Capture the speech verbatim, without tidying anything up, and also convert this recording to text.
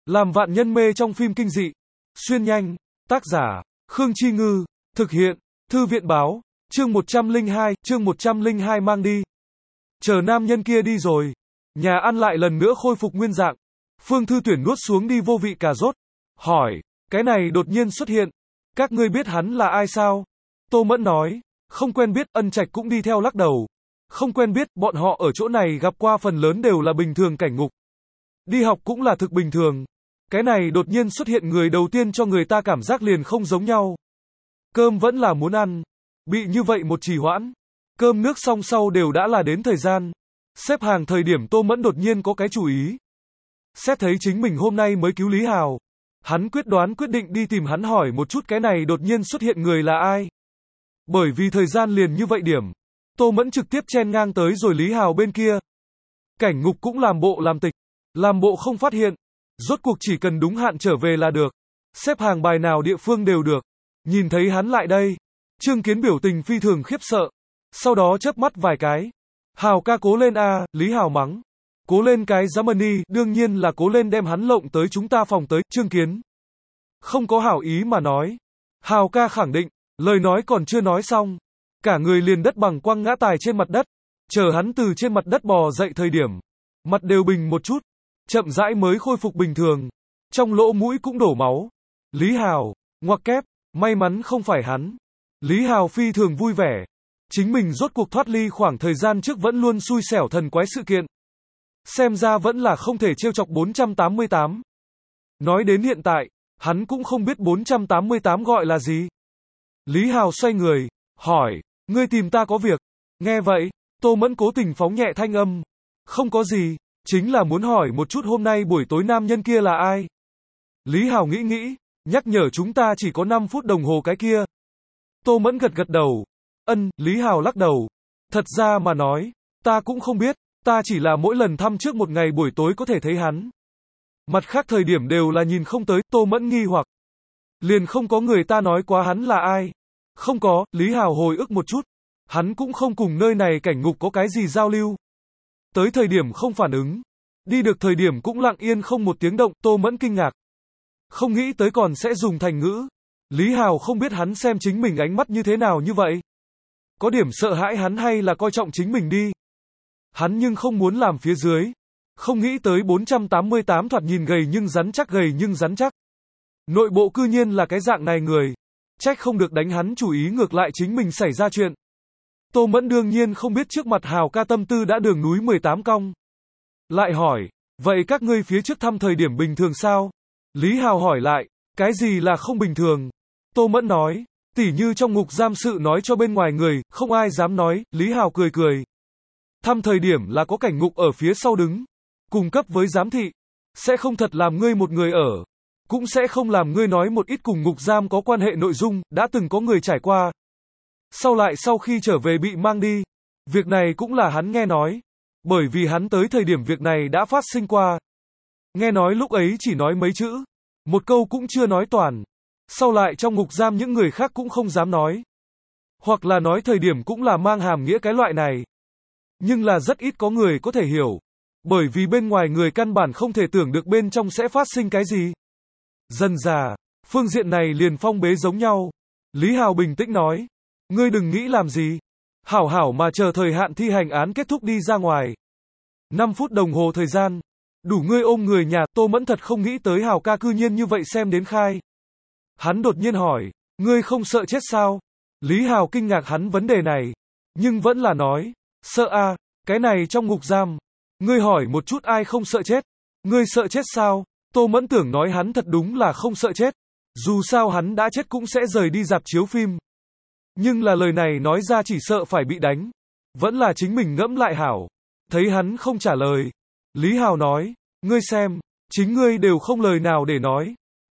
Làm vạn nhân mê trong phim kinh dị. Xuyên nhanh. Tác giả, Khương Chi Ngư. Thực hiện, Thư viện báo. Chương một trăm lẻ hai, chương một trăm lẻ hai mang đi. Chờ nam nhân kia đi rồi. Nhà ăn lại lần nữa khôi phục nguyên dạng. Phương Thư Tuyển nuốt xuống đi vô vị cà rốt. Hỏi, cái này đột nhiên xuất hiện. Các ngươi biết hắn là ai sao? Tô Mẫn nói, không quen biết. Ân Trạch cũng đi theo lắc đầu. Không quen biết, bọn họ ở chỗ này gặp qua phần lớn đều là bình thường cảnh ngục. Đi học cũng là thực bình thường. Cái này đột nhiên xuất hiện người đầu tiên cho người ta cảm giác liền không giống nhau. Cơm vẫn là muốn ăn. Bị như vậy một trì hoãn. Cơm nước xong sau đều đã là đến thời gian. Xếp hàng thời điểm Tô Mẫn đột nhiên có cái chủ ý. Xét thấy chính mình hôm nay mới cứu Lý Hào. Hắn quyết đoán quyết định đi tìm hắn hỏi một chút cái này đột nhiên xuất hiện người là ai. Bởi vì thời gian liền như vậy điểm. Tô Mẫn trực tiếp chen ngang tới rồi Lý Hào bên kia. Cảnh ngục cũng làm bộ làm tịch. Làm bộ không phát hiện. Rốt cuộc chỉ cần đúng hạn trở về là được. Xếp hàng bài nào địa phương đều được. Nhìn thấy hắn lại đây. Trương Kiến biểu tình phi thường khiếp sợ. Sau đó chớp mắt vài cái. Hào ca cố lên a, Lý Hào mắng. Cố lên cái Germany, đương nhiên là cố lên đem hắn lộng tới chúng ta phòng tới. Trương Kiến không có hảo ý mà nói. Hào ca khẳng định. Lời nói còn chưa nói xong. Cả người liền đất bằng quăng ngã tài trên mặt đất. Chờ hắn từ trên mặt đất bò dậy thời điểm. Mặt đều bình một chút. Chậm rãi mới khôi phục bình thường. Trong lỗ mũi cũng đổ máu. Lý Hào, ngoặc kép, may mắn không phải hắn. Lý Hào phi thường vui vẻ. Chính mình rốt cuộc thoát ly khoảng thời gian trước vẫn luôn xui xẻo thần quái sự kiện. Xem ra vẫn là không thể trêu chọc bốn trăm tám mươi tám. Nói đến hiện tại, hắn cũng không biết bốn trăm tám mươi tám gọi là gì. Lý Hào xoay người, hỏi, ngươi tìm ta có việc. Nghe vậy, Tô Mẫn cố tình phóng nhẹ thanh âm. Không có gì, chính là muốn hỏi một chút hôm nay buổi tối nam nhân kia là ai. Lý Hào nghĩ nghĩ, nhắc nhở chúng ta chỉ có năm phút đồng hồ cái kia. Tô Mẫn gật gật đầu. Ân, Lý Hào lắc đầu. Thật ra mà nói, ta cũng không biết, ta chỉ là mỗi lần thăm trước một ngày buổi tối có thể thấy hắn. Mặt khác thời điểm đều là nhìn không tới. Tô Mẫn nghi hoặc. Liền không có người ta nói quá hắn là ai. Không có, Lý Hào hồi ức một chút. Hắn cũng không cùng nơi này cảnh ngục có cái gì giao lưu. Tới thời điểm không phản ứng. Đi được thời điểm cũng lặng yên không một tiếng động. Tô Mẫn kinh ngạc. Không nghĩ tới còn sẽ dùng thành ngữ. Lý Hào không biết hắn xem chính mình ánh mắt như thế nào như vậy. Có điểm sợ hãi hắn hay là coi trọng chính mình đi. Hắn nhưng không muốn làm phía dưới. Không nghĩ tới bốn trăm tám mươi tám thoạt nhìn gầy nhưng rắn chắc, gầy nhưng rắn chắc. Nội bộ cư nhiên là cái dạng này người. Trách không được đánh hắn chủ ý ngược lại chính mình xảy ra chuyện. Tô Mẫn đương nhiên không biết trước mặt Hào ca tâm tư đã đường núi mười tám cong. Lại hỏi, vậy các ngươi phía trước thăm thời điểm bình thường sao? Lý Hào hỏi lại, cái gì là không bình thường? Tô Mẫn nói, tỉ như trong ngục giam sự nói cho bên ngoài người, không ai dám nói. Lý Hào cười cười. Thăm thời điểm là có cảnh ngục ở phía sau đứng. Cung cấp với giám thị. Sẽ không thật làm ngươi một người ở. Cũng sẽ không làm ngươi nói một ít cùng ngục giam có quan hệ nội dung, đã từng có người trải qua. Sau lại sau khi trở về bị mang đi. Việc này cũng là hắn nghe nói. Bởi vì hắn tới thời điểm việc này đã phát sinh qua. Nghe nói lúc ấy chỉ nói mấy chữ. Một câu cũng chưa nói toàn. Sau lại trong ngục giam những người khác cũng không dám nói. Hoặc là nói thời điểm cũng là mang hàm nghĩa cái loại này. Nhưng là rất ít có người có thể hiểu. Bởi vì bên ngoài người căn bản không thể tưởng được bên trong sẽ phát sinh cái gì. Dần dà, phương diện này liền phong bế giống nhau. Lý Hào bình tĩnh nói. Ngươi đừng nghĩ làm gì. Hảo hảo mà chờ thời hạn thi hành án kết thúc đi ra ngoài. năm phút đồng hồ thời gian. Đủ ngươi ôm người nhà. Tô Mẫn thật không nghĩ tới Hào ca cư nhiên như vậy xem đến khai. Hắn đột nhiên hỏi. Ngươi không sợ chết sao? Lý Hào kinh ngạc hắn vấn đề này. Nhưng vẫn là nói. Sợ a, cái này trong ngục giam. Ngươi hỏi một chút ai không sợ chết? Ngươi sợ chết sao? Tô Mẫn tưởng nói hắn thật đúng là không sợ chết. Dù sao hắn đã chết cũng sẽ rời đi rạp chiếu phim. Nhưng là lời này nói ra chỉ sợ phải bị đánh. Vẫn là chính mình ngẫm lại hảo. Thấy hắn không trả lời. Lý Hào nói. Ngươi xem, chính ngươi đều không lời nào để nói.